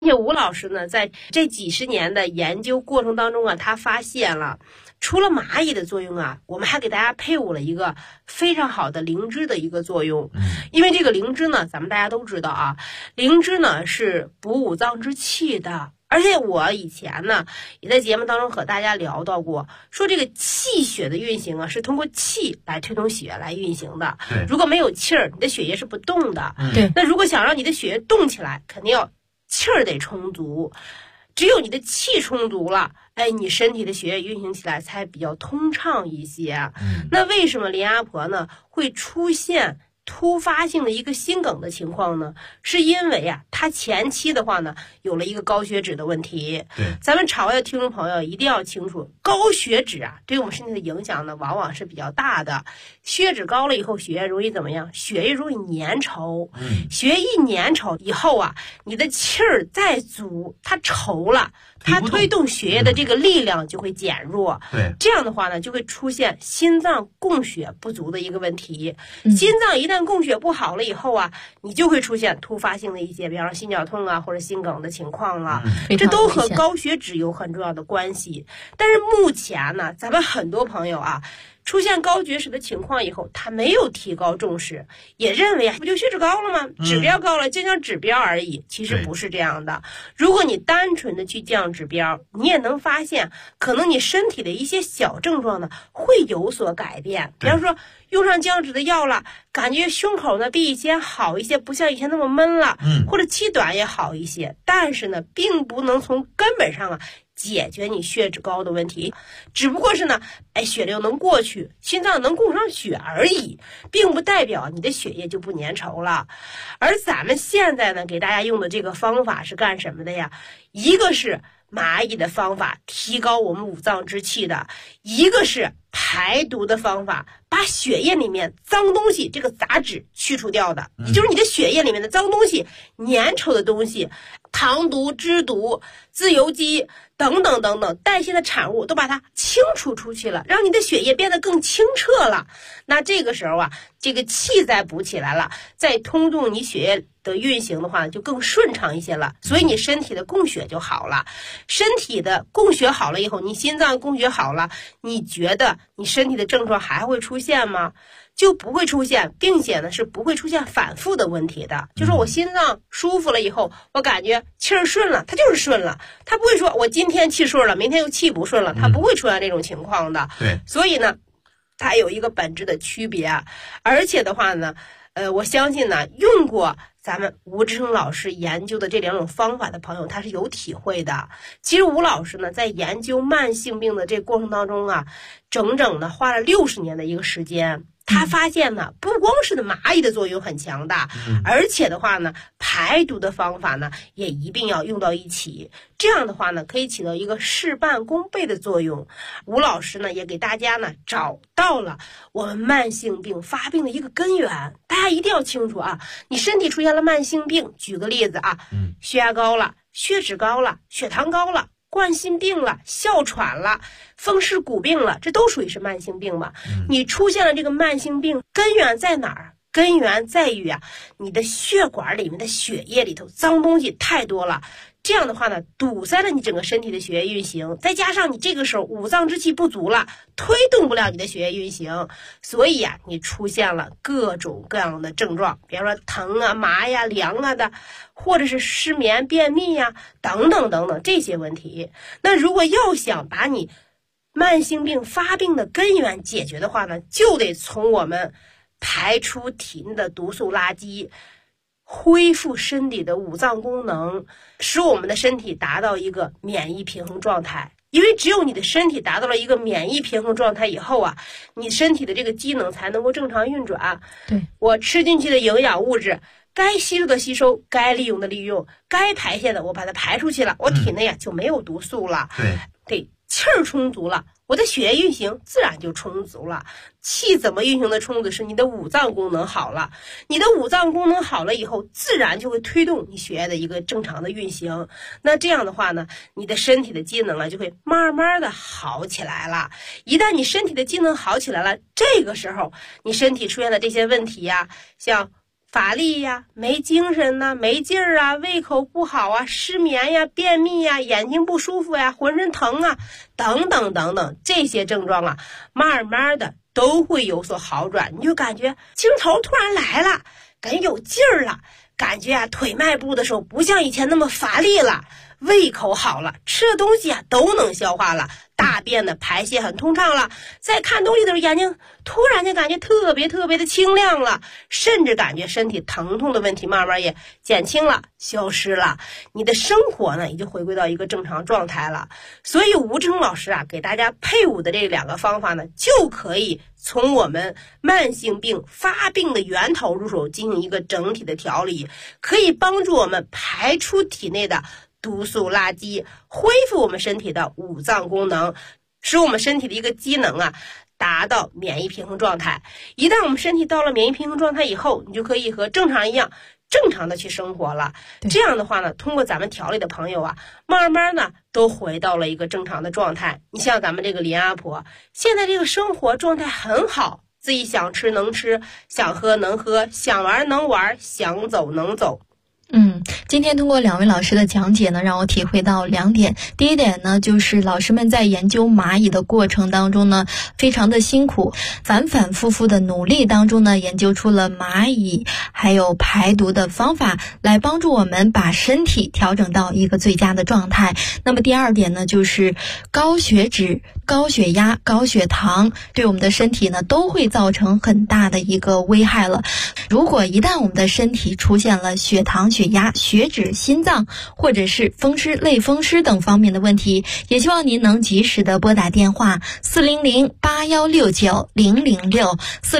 且吴老师呢，在这几十年的研究过程当中啊，他发现了，除了蚂蚁的作用啊，我们还给大家配伍了一个非常好的灵芝的一个作用。因为这个灵芝呢，咱们大家都知道啊，灵芝呢是补五脏之气的。而且我以前呢，也在节目当中和大家聊到过，说这个气血的运行啊，是通过气来推动血液来运行的。如果没有气儿，你的血液是不动的。那如果想让你的血液动起来，肯定要气儿得充足。只有你的气充足了，你身体的血液运行起来才比较通畅一些。那为什么林阿婆呢会出现突发性的一个心梗的情况呢？是因为啊，他前期的话呢，有了一个高血脂的问题。咱们场外的听众朋友一定要清楚，高血脂啊，对我们身体的影响呢，往往是比较大的。血脂高了以后，血液容易怎么样？血液容易粘稠。血液一粘稠以后啊，你的气儿再足，它稠了。它推动血液的这个力量就会减弱，这样的话呢，就会出现心脏供血不足的一个问题。心脏一旦供血不好了以后啊，你就会出现突发性的一些，比方说心绞痛啊或者心梗的情况了。这都和高血脂有很重要的关系。但是目前呢，咱们很多朋友啊，出现高血脂的情况以后，他没有提高重视，也认为不就血脂高了吗？指标高了，降降指标而已。其实不是这样的。如果你单纯的去降指标，你也能发现，可能你身体的一些小症状呢会有所改变。比方说用上降脂的药了，感觉胸口呢比以前好一些，不像以前那么闷了，或者气短也好一些。但是呢，并不能从根本上解决你血脂高的问题，只不过是呢，血流能过去，心脏能供上血而已，并不代表你的血液就不粘稠了。而咱们现在呢，给大家用的这个方法是干什么的呀？一个是蚂蚁的方法，提高我们五脏之气的；一个是排毒的方法，把血液里面脏东西这个杂质去除掉的，也就是你的血液里面的脏东西、粘稠的东西、糖毒、脂毒、自由基等等等等代谢的产物都把它清除出去了，让你的血液变得更清澈了。那这个时候啊，这个气再补起来了，再通动你血液的运行的话就更顺畅一些了，所以你身体的供血就好了。身体的供血好了以后，你心脏供血好了，你觉得你身体的症状还会出现吗？就不会出现，并且呢是不会出现反复的问题的。就说我心脏舒服了以后，我感觉气儿顺了，它就是顺了，它不会说我今天气顺了，明天又气不顺了，它不会出现这种情况的。所以呢，它有一个本质的区别。而且的话呢，我相信呢，用过咱们吴志生老师研究的这两种方法的朋友，他是有体会的。其实吴老师呢，在研究慢性病的这过程当中啊，整整的花了60年的一个时间。他发现呢，不光是蚂蚁的作用很强大，而且的话呢，排毒的方法呢也一定要用到一起。这样的话呢，可以起到一个事半功倍的作用。吴老师呢也给大家呢找到了我们慢性病发病的一个根源。大家一定要清楚啊，你身体出现了慢性病，举个例子啊，血压高了，血脂高了，血糖高了，冠心病了，哮喘了，风湿骨病了，这都属于是慢性病嘛。你出现了这个慢性病，根源在哪儿？根源在于啊，你的血管里面的血液里头脏东西太多了，这样的话呢，堵塞了你整个身体的血液运行，再加上你这个时候五脏之气不足了，推动不了你的血液运行，所以啊，你出现了各种各样的症状，比方说疼啊、麻呀、凉啊的，或者是失眠、便秘呀等等等等这些问题。那如果要想把你慢性病发病的根源解决的话呢，就得从我们排出体内的毒素垃圾，恢复身体的五脏功能，使我们的身体达到一个免疫平衡状态。因为只有你的身体达到了一个免疫平衡状态以后啊，你身体的这个机能才能够正常运转。我吃进去的营养物质，该吸收的吸收，该利用的利用，该排泄的我把它排出去了，我体内啊就没有毒素了。对，气儿充足了，我的血液运行自然就充足了。气怎么运行的充足？是你的五脏功能好了，你的五脏功能好了以后，自然就会推动你血液的一个正常的运行。那这样的话呢，你的身体的机能啊就会慢慢的好起来了。一旦你身体的机能好起来了，这个时候你身体出现的这些问题呀，像乏力呀、没精神呐、没劲儿啊、胃口不好啊、失眠呀、便秘呀、眼睛不舒服呀、浑身疼啊，等等等等，这些症状啊，慢慢的都会有所好转，你就感觉劲头突然来了，感觉有劲儿了，感觉啊腿迈步的时候不像以前那么乏力了，胃口好了，吃的东西啊都能消化了，大便的排泄很通畅了，再看东西的时候眼睛突然间感觉特别的清亮了，甚至感觉身体疼痛的问题慢慢也减轻了，消失了，你的生活呢也就回归到一个正常状态了。所以吴志成老师啊给大家配伍的这2个方法呢，就可以从我们慢性病发病的源头入手，进行一个整体的调理，可以帮助我们排出体内的毒素垃圾，恢复我们身体的五脏功能，使我们身体的一个机能啊达到免疫平衡状态。一旦我们身体到了免疫平衡状态以后，你就可以和正常一样正常的去生活了。这样的话呢，通过咱们调理的朋友啊，慢慢呢都回到了一个正常的状态。你像咱们这个林阿婆，现在这个生活状态很好，自己想吃能吃，想喝能喝，想玩能玩，想走能走。 今天通过2位老师的讲解呢，让我体会到2点。第一点呢，就是老师们在研究蚂蚁的过程当中呢，非常的辛苦，反复的努力当中呢，研究出了蚂蚁还有排毒的方法，来帮助我们把身体调整到一个最佳的状态。那么第2点呢，就是高血脂、高血压、高血糖对我们的身体呢，都会造成很大的一个危害了。如果一旦我们的身体出现了血糖、血压、血脂、心脏或者是风湿、类风湿等方面的问题，也希望您能及时的拨打电话400-8169-006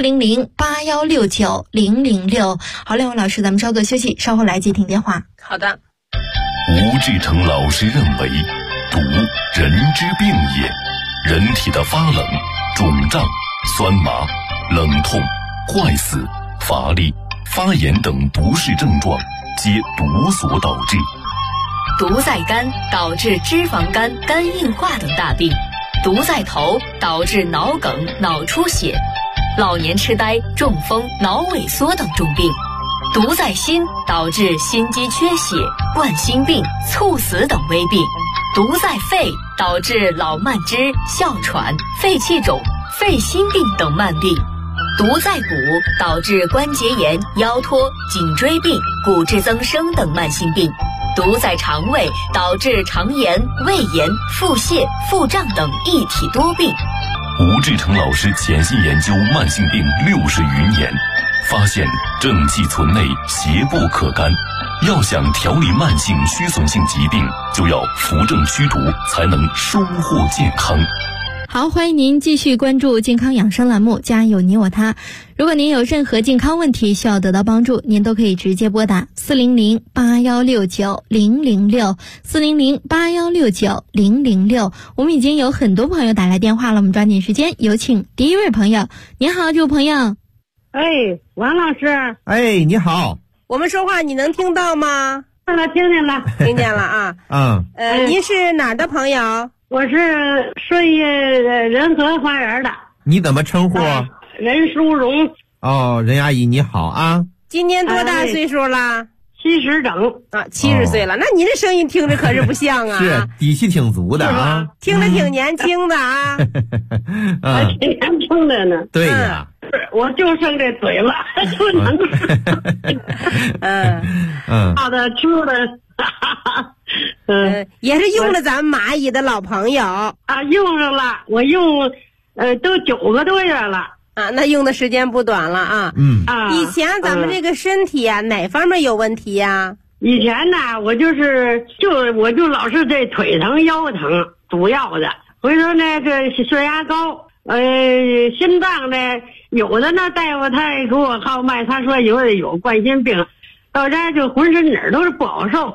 400-8169-006。好，2位老师，咱们稍作休息，稍后来接听电话。 好的。 吴志成老师认为，毒人之病也，人体的发冷、肿胀、酸麻、冷痛、坏死、乏力、发炎等不适症状皆毒所导致。 毒在肝，导致脂肪肝、肝硬化等大病；毒在头，导致脑梗、脑出血、老年痴呆、中风、脑萎缩等重病；毒在心，导致心肌缺血、冠心病、猝死等危病；毒在肺，导致老慢支、哮喘、肺气肿、肺心病等慢病；毒在骨，导致关节炎、腰托、颈椎病、骨质增生等慢性病；毒在肠胃，导致肠炎、胃炎、腹泻、腹胀等一体多病。 吴志成老师潜心研究慢性病60余年，发现正气存内，邪不可干。要想调理慢性虚损性疾病，就要扶正祛毒，才能收获健康。 好，欢迎您继续关注健康养生栏目，家有你我他。如果您有任何健康问题需要得到帮助，您都可以直接拨打400-8169-006 400-8169-006。我们已经有很多朋友打来电话了，我们抓紧时间，有请第一位朋友。你好，这位朋友。 王老师。 你好。 我们说话你能听到吗？ 听见了。 听见了啊。您是哪儿的朋友？ 我是顺义仁和花园的。 你怎么称呼？ 任淑荣。 任阿姨你好啊。 今年多大岁数了 ？70整啊，70岁了。那您这声音听着可是不像啊。 是底气挺足的啊， 听着挺年轻的啊。 挺年轻的呢。 对呀。 我就剩这嘴了，就能吃。好的，吃的。 也是用了咱们蚂蚁的老朋友啊， 用上了，我用都9个多月了啊，那用的时间不短了啊。以前咱们这个身体啊，哪方面有问题呀？ 以前呢，我就老是这腿疼腰疼，主要的。回头呢，这血压高，心脏呢，有的呢大夫他也给我号脉，他说有冠心病。到家就浑身哪儿都是不好受。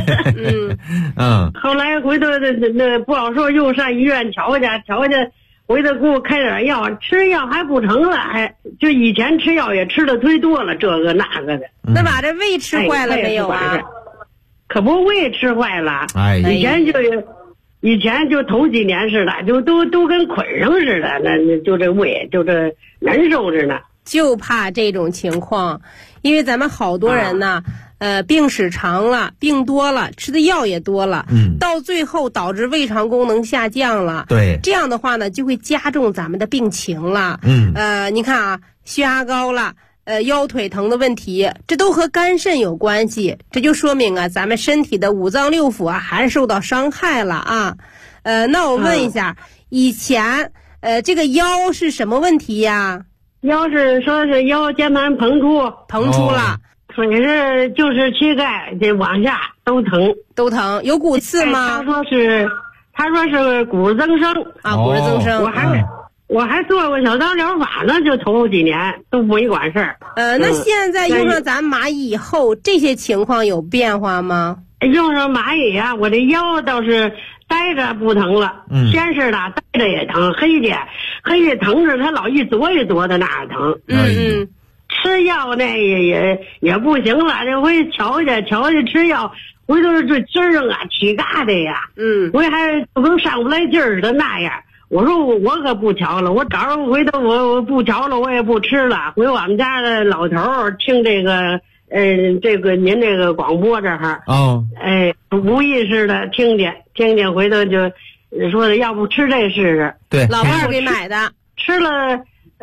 后来回头那不好受，又上医院瞧去，回头给我开点药，吃药还不成了，就以前吃药也吃的忒多了，这个那个的。 那把这胃吃坏了没有啊？ 可不，胃吃坏了。以前就头几年似的，就都跟捆上似的，那就这胃就这难受着呢。 就怕这种情况，因为咱们好多人呢，病史长了，病多了，吃的药也多了，到最后导致胃肠功能下降了。 对， 这样的话呢，就会加重咱们的病情了。你看啊，血压高了。腰腿疼的问题，这都和肝肾有关系，这就说明啊，咱们身体的五脏六腑啊，还是受到伤害了啊。那我问一下，以前这个腰是什么问题呀？ 腰是说是腰间盘膨出了， 腿是就是膝盖这往下都疼， 有骨刺吗？ 他说是骨增生啊，骨质增生。 我还做过小刀疗法呢，就头几年都没管事儿。 那现在用上咱蚂蚁以后，这些情况有变化吗？ 用上蚂蚁啊，我这腰倒是待着不疼了。先是呢，待着也疼，黑的疼是它老一跺一跺的那样疼。吃药那也不行了，这回瞧瞧吃药，回头这筋儿上啊起疙瘩呀。我还不能上不来劲儿的那样。我说我可不瞧了，我早上回头我不瞧了，我也不吃了。回我们家的老头儿听这个您这个广播这儿无意识的听见，回头就说的要不吃这试试。 对， 老伴儿给买的， 吃了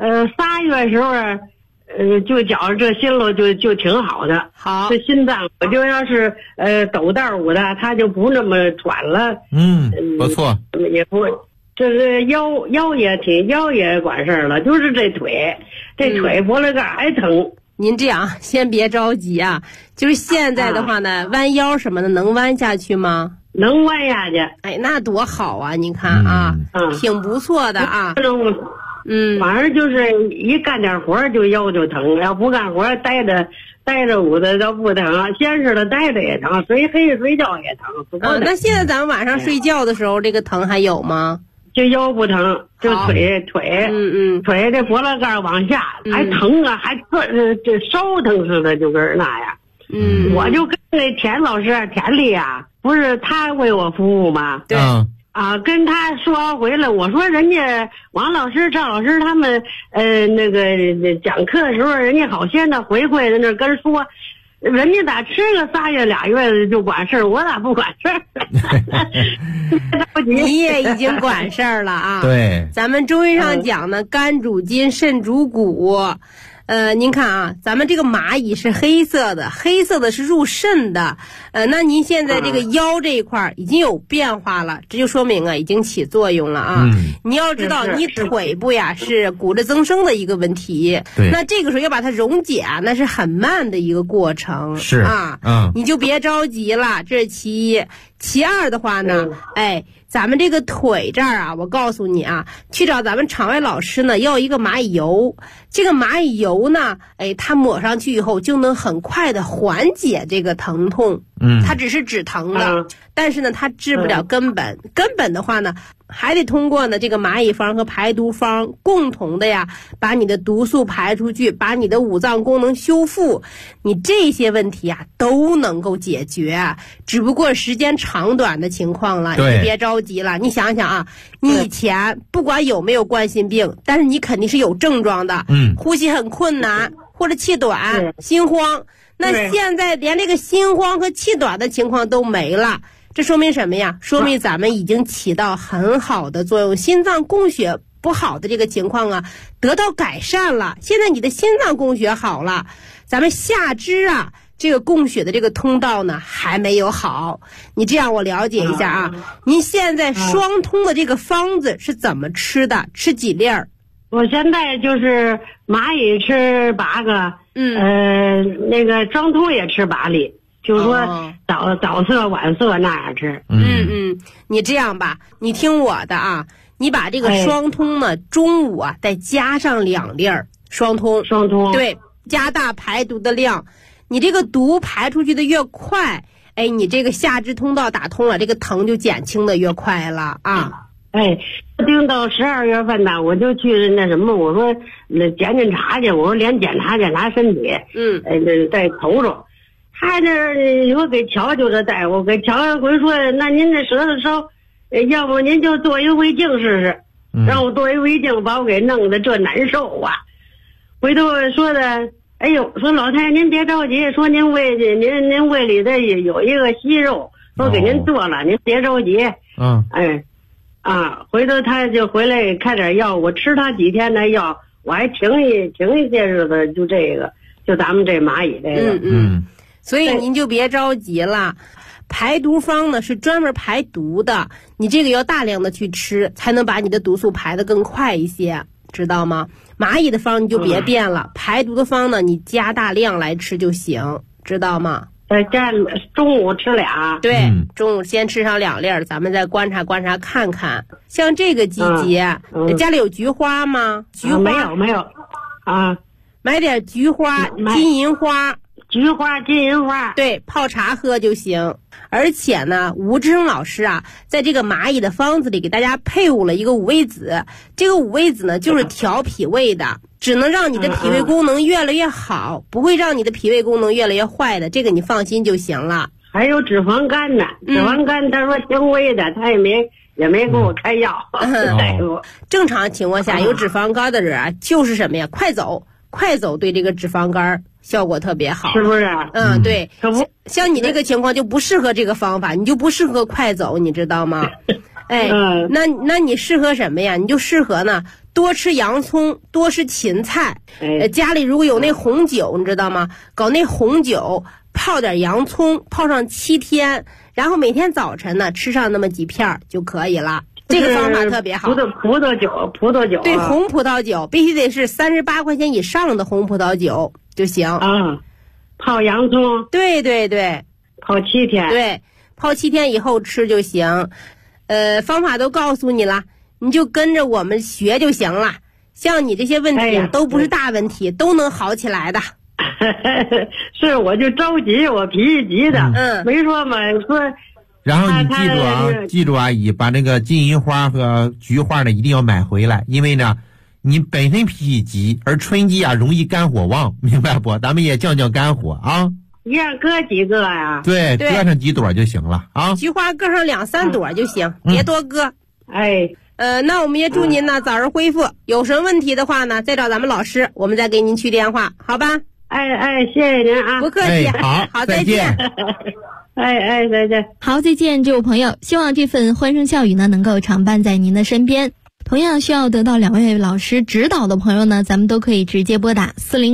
3月时候就觉着这心路就挺好的。 好， 这心脏我就要是抖道舞的，他就不那么喘了。 不错， 也不。这个腰也管事儿了，就是这腿脖子盖还疼。 您这样先别着急啊，就是现在的话呢，弯腰什么的能弯下去吗？ 能弯下去。 哎，那多好啊！你看啊，挺不错的啊。 反正就是一干点活就腰就疼，要不干活待着捂的都不疼，先是的待着也疼，睡觉也疼。 那现在咱们晚上睡觉的时候，这个疼还有吗？ 就腰不疼，就腿，腿这脖子盖往下还疼啊，还这烧疼似的，就跟那样。我就跟那田老师田里啊，不是他为我服务吗？ 对。 跟他说完回来，我说人家王老师、赵老师他们那个讲课的时候，人家好些呢回馈在那跟说。人家咋吃个3月2月就管事儿，我咋不管事儿？ 你也已经管事儿了啊！ 对， 咱们中医上讲呢，肝主筋，肾主骨。您看啊，咱们这个蚂蚁是黑色的是入肾的。那您现在这个腰这一块已经有变化了，这就说明啊，已经起作用了啊。你要知道，你腿部呀是骨质增生的一个问题。 对， 那这个时候要把它溶解啊，那是很慢的一个过程。 是啊，你就别着急了，这是其一。其二的话呢，咱们这个腿这儿啊，我告诉你啊，去找咱们场外老师呢，要一个蚂蚁油。这个蚂蚁油呢，它抹上去以后就能很快的缓解这个疼痛。它只是止疼的，但是呢，它治不了根本。根本的话呢，还得通过呢这个蚂蚁方和排毒方共同的呀，把你的毒素排出去，把你的五脏功能修复，你这些问题啊都能够解决，只不过时间长短的情况了。你别着急了，你想想啊，你以前不管有没有冠心病，但是你肯定是有症状的，呼吸很困难或者气短、心慌。那现在连这个心慌和气短的情况都没了，这说明什么呀？说明咱们已经起到很好的作用，心脏供血不好的这个情况啊得到改善了。现在你的心脏供血好了，咱们下肢啊这个供血的这个通道呢还没有好。你这样我了解一下啊，您现在双通的这个方子是怎么吃的？吃几粒儿？ 我现在就是蚂蚁吃8个，那个双通也吃8粒，就是说早色晚色那样吃。 你这样吧，你听我的啊，你把这个双通呢，中午啊再加上2粒儿双通，对，加大排毒的量。你这个毒排出去的越快，你这个下肢通道打通了，这个疼就减轻的越快了啊。 定到12月份呢，我就去那什么，我说检查去，我说连检查身体，再瞅瞅。他这我给瞧就这大夫给瞧回说，那您这舌头烧，要不您就做一胃镜试试。让我做一胃镜，把我给弄得这难受啊！ 回头说的，哎呦，说老太太您别着急，说您胃里的有一个息肉，说给您做了，您别着急。回头他就回来开点药，我吃他几天的药，我还停一些日子，就这个，就咱们这蚂蚁这个。 所以您就别着急了。排毒方呢是专门排毒的，你这个要大量的去吃，才能把你的毒素排得更快一些，知道吗？蚂蚁的方你就别变了，排毒的方呢你加大量来吃就行，知道吗？ 中午吃俩。 对，中午先吃上2粒儿，咱们再观察观察看看。像这个季节，家里有菊花吗？菊花没有啊， 买点菊花、金银花。 菊花、金银花， 对，泡茶喝就行。而且呢，吴志生老师啊，在这个蚂蚁的方子里给大家配伍了一个五味子。这个五味子呢，就是调脾胃的，只能让你的脾胃功能越来越好，不会让你的脾胃功能越来越坏的。这个你放心就行了。 还有脂肪肝呢，脂肪肝他说轻微的，他也没给我开药。 正常情况下，有脂肪肝的人啊，就是什么呀？快走对这个脂肪肝效果特别好， 是不是？ 对。像你这个情况就不适合这个方法，你就不适合快走，你知道吗？那你适合什么呀？你就适合呢，多吃洋葱，多吃芹菜。家里如果有那红酒，你知道吗？搞那红酒，泡点洋葱，泡上7天，然后每天早晨呢吃上那么几片就可以了。这个方法特别好。 葡萄酒。 对，红葡萄酒必须得是38块钱以上的红葡萄酒就行。 泡洋葱。 对。 泡7天。 对，泡7天以后吃就行。方法都告诉你了，你就跟着我们学就行了。像你这些问题都不是大问题，都能好起来的。 是，我就着急，我脾气急的。没说嘛，说。 然后你记住阿姨，把那个金银花和菊花呢一定要买回来，因为呢，你本身脾气急，而春季啊容易肝火旺，明白不？咱们也降肝火啊。 一样搁几个呀？ 对，搁上几朵就行了啊。 菊花搁上2、3朵就行，别多搁。那我们也祝您呢早日恢复。有什么问题的话呢，再找咱们老师，我们再给您去电话，好吧？ 谢谢您啊。 不客气。 好， 再见。 再见。 好，再见，这位朋友。希望这份欢声笑语呢，能够常伴在您的身边。同样需要得到2位老师指导的朋友呢，咱们都可以直接拨打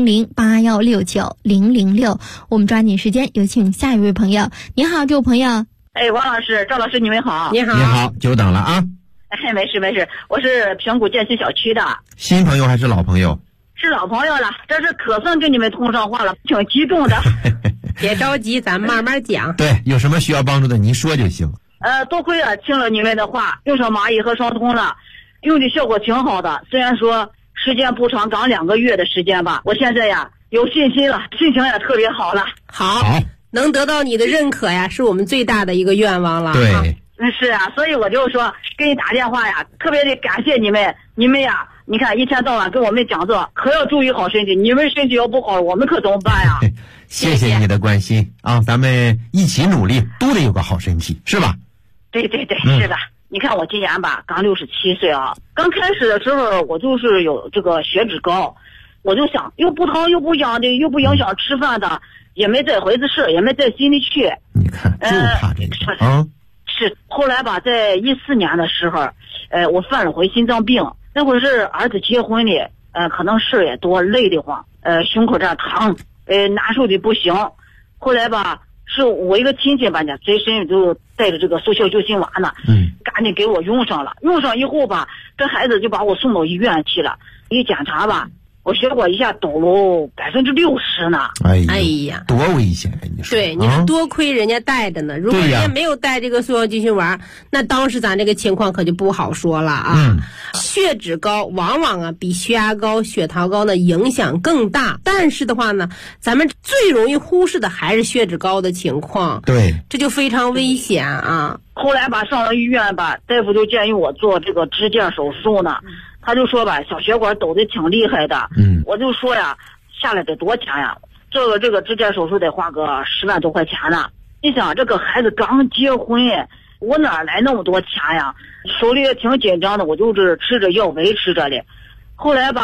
400-8169-006。我们抓紧时间，有请下一位朋友。你好，这位朋友。 王老师、赵老师，你们好。 你好。 你好，久等了啊。 没事，我是平谷建新小区的。 新朋友还是老朋友？ 是老朋友了，这是可算跟你们通上话了，挺激动的。 别着急，咱慢慢讲。 对，有什么需要帮助的您说就行。 多亏听了你们的话，用上蚂蚁和双通了，用的效果挺好的。虽然说时间不长，刚2个月的时间吧，我现在呀有信心了，心情也特别好了。 好，能得到你的认可呀，是我们最大的一个愿望了。 对， 是啊，所以我就说给你打电话呀，特别的感谢你们呀。你看一天到晚跟我们讲座，可要注意好身体。你们身体要不好，我们可怎么办呀？ 谢谢你的关心啊，咱们一起努力，都得有个好身体，是吧？ 对，是的。你看我今年吧，刚67岁啊。刚开始的时候，我就是有这个血脂高，我就想又不疼又不痒的，又不影响吃饭的，也没这回事，也没在心里去。 你看，就怕这个啊。 是，后来吧，在14年的时候，我犯了回心脏病。那会儿是儿子结婚的，可能事也多，累得慌，胸口这儿疼，难受的不行。后来吧，是我一个亲戚吧，随身就带着这个速效救心丸呢，赶紧给我用上了。用上以后吧，这孩子就把我送到医院去了。一检查吧，我血管一下抖了60%呢。 哎呀， 多危险啊！你说。 对，你说多亏人家带着呢。如果人家没有带这个速效救心丸，那当时咱这个情况可就不好说了啊。血脂高往往啊比血压高、血糖高呢影响更大，但是的话呢，咱们最容易忽视的还是血脂高的情况。 对， 这就非常危险啊。 后来吧，上了医院吧，大夫就建议我做这个支架手术呢。他就说吧，小血管抖得挺厉害的。我就说呀，下来得多钱呀？这个支架手术得花个10万多块钱呢。你想，这个孩子刚结婚，我哪来那么多钱呀？手里也挺紧张的，我就是吃着药维持着的。后来吧，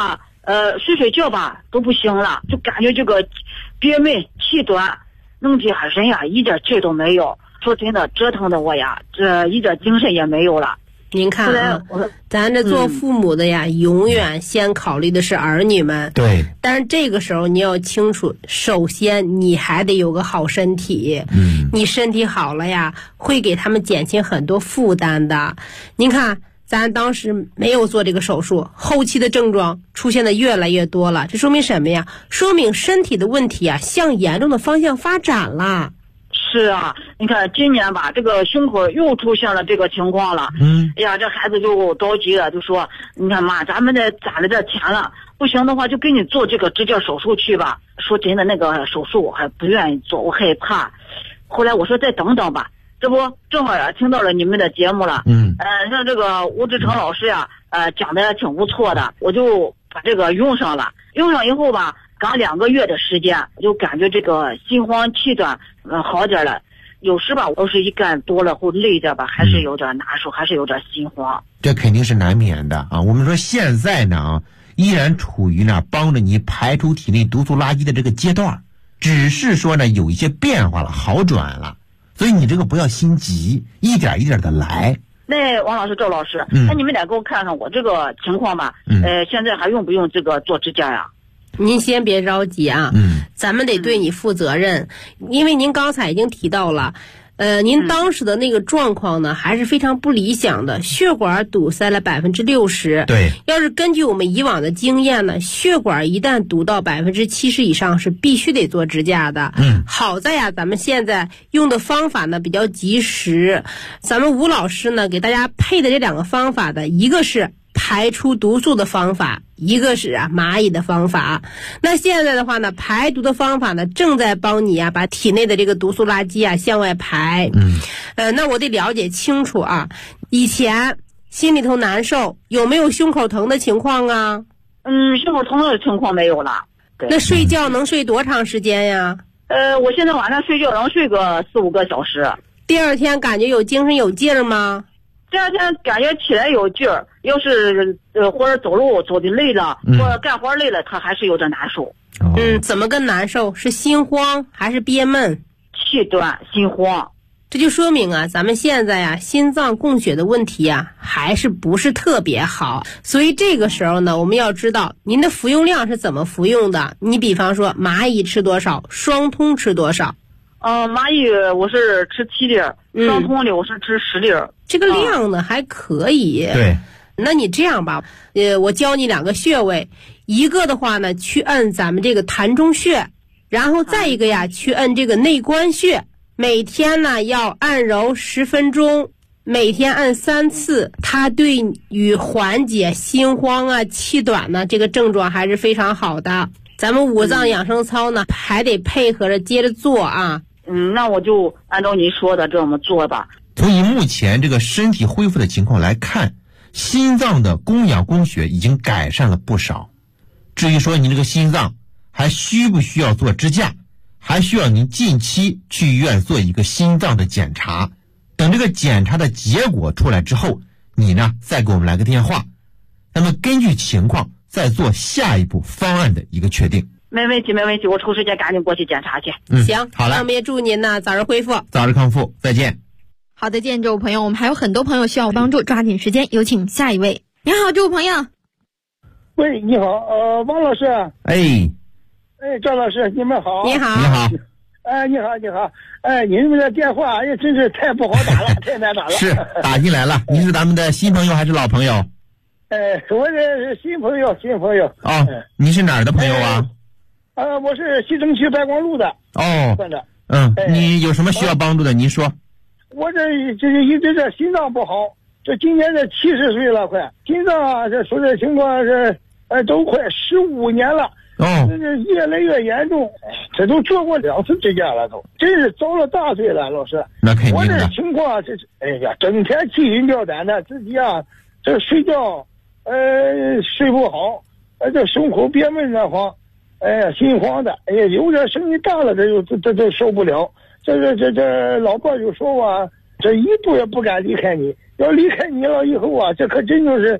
睡觉吧都不行了，就感觉这个憋闷气短，弄起人呀一点劲都没有。说真的，折腾的我呀，这一点精神也没有了。 您看啊，咱这做父母的呀，永远先考虑的是儿女们。 对。 但是这个时候你要清楚，首先你还得有个好身体。你身体好了呀，会给他们减轻很多负担的。您看，咱当时没有做这个手术，后期的症状出现的越来越多了，这说明什么呀？说明身体的问题啊，向严重的方向发展了。 是啊，你看今年吧，这个胸口又出现了这个情况了。哎呀，这孩子就着急了，就说：“你看妈，咱们这攒了点钱了，不行的话就给你做这个支架手术去吧。”说真的，那个手术我还不愿意做，我害怕。后来我说再等等吧，这不正好呀，听到了你们的节目了。像这个吴志成老师呀，讲的也挺不错的，我就把这个用上了。用上以后吧，刚2个月的时间，就感觉这个心慌气短，好点了。有时吧，要是一干多了或累点吧，还是有点难受，还是有点心慌。 这肯定是难免的啊。我们说现在呢，依然处于呢帮着你排出体内毒素垃圾的这个阶段，只是说呢有一些变化了，好转了。所以你这个不要心急，一点一点的来。 那王老师、赵老师，那你们俩给我看看我这个情况吧。现在还用不用这个做支架呀？ 您先别着急啊，咱们得对你负责任，因为您刚才已经提到了，您当时的那个状况呢，还是非常不理想的，血管堵塞了60%。 对， 要是根据我们以往的经验呢，血管一旦堵到70%以上，是必须得做支架的。好在呀，咱们现在用的方法呢比较及时，咱们吴老师呢给大家配的这2个方法的，一个是排出毒素的方法，一个是蚂蚁的方法。那现在的话呢，排毒的方法呢，正在帮你把体内的这个毒素垃圾向外排。那我得了解清楚啊，以前心里头难受，有没有胸口疼的情况啊？ 胸口疼的情况没有了。 那睡觉能睡多长时间呀？ 我现在晚上睡觉能睡个4-5个小时。 第二天感觉有精神有劲儿吗？ 第二天感觉起来有劲儿，要是或者走路走的累了，或者干活累了，他还是有点难受。 怎么个难受？是心慌还是憋闷？ 气短、心慌。 这就说明咱们现在心脏供血的问题还是不是特别好。所以这个时候呢，我们要知道您的服用量是怎么服用的。你比方说蚂蚁吃多少，双通吃多少？ 蚂蚁我是吃7粒，双通的我是吃10粒。 这个量呢还可以。 对， 那你这样吧，我教你2个穴位，一个的话呢去按咱们这个膻中穴，然后再一个去按这个内关穴。每天呢要按揉10分钟，每天按3次，它对于缓解心慌气短呢这个症状还是非常好的。咱们五脏养生操呢还得配合着接着做啊。 那我就按照您说的这么做吧。 从你目前这个身体恢复的情况来看，心脏的供氧供血已经改善了不少。至于说你这个心脏还需不需要做支架，还需要您近期去医院做一个心脏的检查。等这个检查的结果出来之后，你呢再给我们来个电话，那么根据情况再做下一步方案的一个确定。 没问题，我抽时间赶紧过去检查去。 行， 好了， 那我们也祝您呢早日恢复， 早日康复，再见。 好的，见这位朋友，我们还有很多朋友需要帮助，抓紧时间，有请下一位。你好，这位朋友。 喂，你好，王老师。赵老师，你们好。 你好。 你好。 你好。你们的电话真是太不好打了，太难打了。 是，打进来了。您是咱们的新朋友还是老朋友？ 我是新朋友。 哦，你是哪儿的朋友啊？ 我是西城区白光路的。 哦。你有什么需要帮助的？您说。 我这一直这心脏不好，这今年这70岁了，快心脏这说这情况是都快15年了。这越来越严重，这都做过2次支架了，都真是遭了大罪了，老师。 那肯定的。 我这情况整天提心吊胆的，自己这睡觉睡不好，这胸口憋闷得慌，心慌的，有点声音大了，这都受不了。这老伴就说这一步也不敢离开你，要离开你了以后这可真就是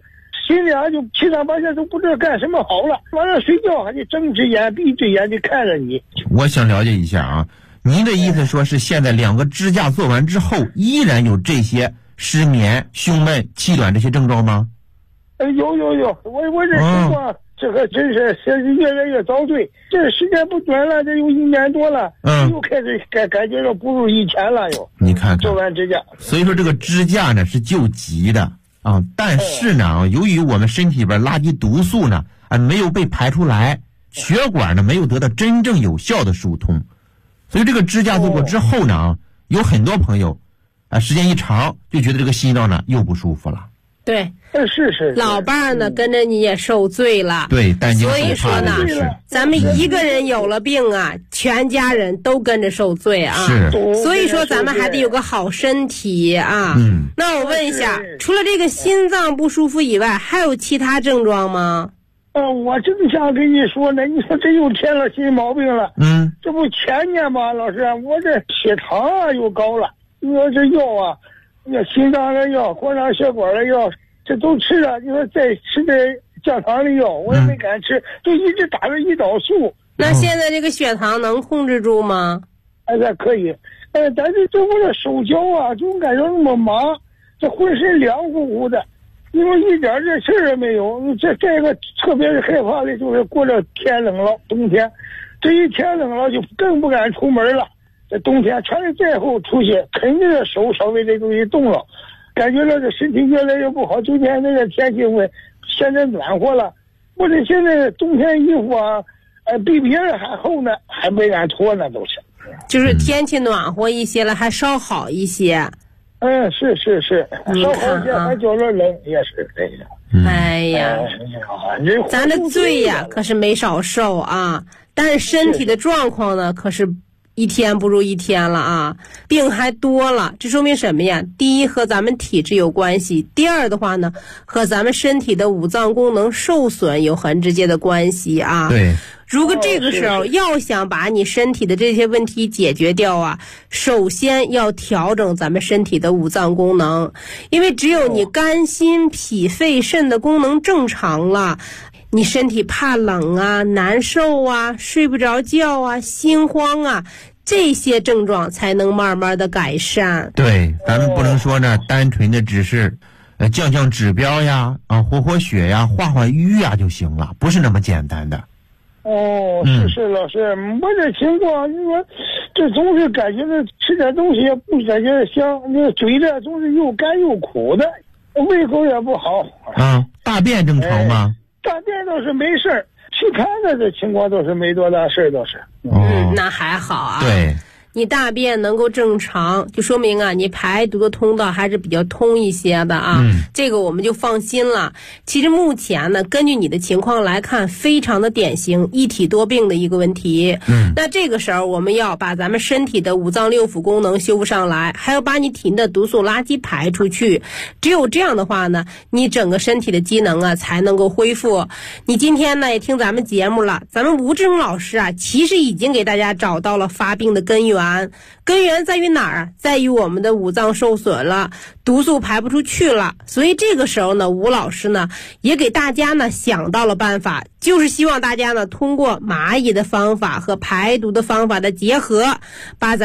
心里就七上八下都不知道干什么好了，晚上睡觉还得睁只眼闭只眼的看着你。 我想了解一下啊，您的意思说是现在2个支架做完之后，依然有这些失眠、胸闷、气短这些症状吗？ 有，我这情况，这可真是越来越遭罪。这时间不短了，这有1年多了，又开始感觉到不如以前了又。 你看看， 做完支架， 所以说这个支架呢是救急的啊，但是呢，由于我们身体里边垃圾毒素呢没有被排出来，血管呢没有得到真正有效的疏通，所以这个支架做过之后呢有很多朋友时间一长就觉得这个心脏呢又不舒服了。 对， 是老伴儿呢跟着你也受罪了。 对， 所以说呢，咱们一个人有了病啊，全家人都跟着受罪啊。 是， 所以说咱们还得有个好身体啊。那我问一下，除了这个心脏不舒服以外，还有其他症状吗？ 我正想跟你说呢，你说这又添了新毛病了。这不前年吧，老师，我这血糖又高了。你说这药啊，心脏的药、扩张血管的药，这都吃了。你说再吃这降糖的药，我也没敢吃，就一直打着胰岛素。 那现在这个血糖能控制住吗？ 那可以。但是这我这手脚啊，总感觉那么麻，这浑身凉乎乎的。因为一点这事儿也没有。这个特别是害怕的就是过了天冷了，冬天，这一天冷了就更不敢出门了。这冬天穿的再厚出去，肯定是手稍微这东西动了，感觉到这身体越来越不好。今天那个天气现在暖和了，我这现在冬天衣服啊，比别人还厚呢，还没敢脱呢，都是。 就是天气暖和一些了，还稍好一些。 是，稍好一些，还觉着冷，也是这样。 哎呀，咱的罪呀可是没少受啊，但是身体的状况呢，可是一天不如一天了啊，病还多了。这说明什么呀？第一，和咱们体质有关系；第二的话呢，和咱们身体的五脏功能受损有很直接的关系啊。 对。 如果这个时候要想把你身体的这些问题解决掉啊，首先要调整咱们身体的五脏功能，因为只有你肝、心、脾、肺、肾的功能正常了，你身体怕冷啊、难受啊、睡不着觉啊、心慌啊，这些症状才能慢慢的改善。 对，咱们不能说呢，单纯的只是降指标呀、活血呀、化瘀呀就行了，不是那么简单的。 是老师，我这情况，你说这总是感觉这吃点东西也不感觉香，那嘴里总是又干又苦的，胃口也不好。 大便正常吗？ 大便倒是没事儿，去看的这情况倒是没多大事儿，倒是。 那还好啊。 对。 你大便能够正常，就说明啊，你排毒的通道还是比较通一些的啊。这个我们就放心了。其实目前呢，根据你的情况来看，非常的典型一体多病的一个问题。那这个时候我们要把咱们身体的五脏六腑功能修复上来，还要把你体内的毒素垃圾排出去。只有这样的话呢，你整个身体的机能啊才能够恢复。你今天呢也听咱们节目了，咱们吴志勇老师啊，其实已经给大家找到了发病的根源。根源在于哪儿啊？在于我们的五脏受损了，毒素排不出去了。所以这个时候呢，吴老师呢也给大家呢想到了办法，就是希望大家呢通过蚂蚁的方法和排毒的方法的结合，把咱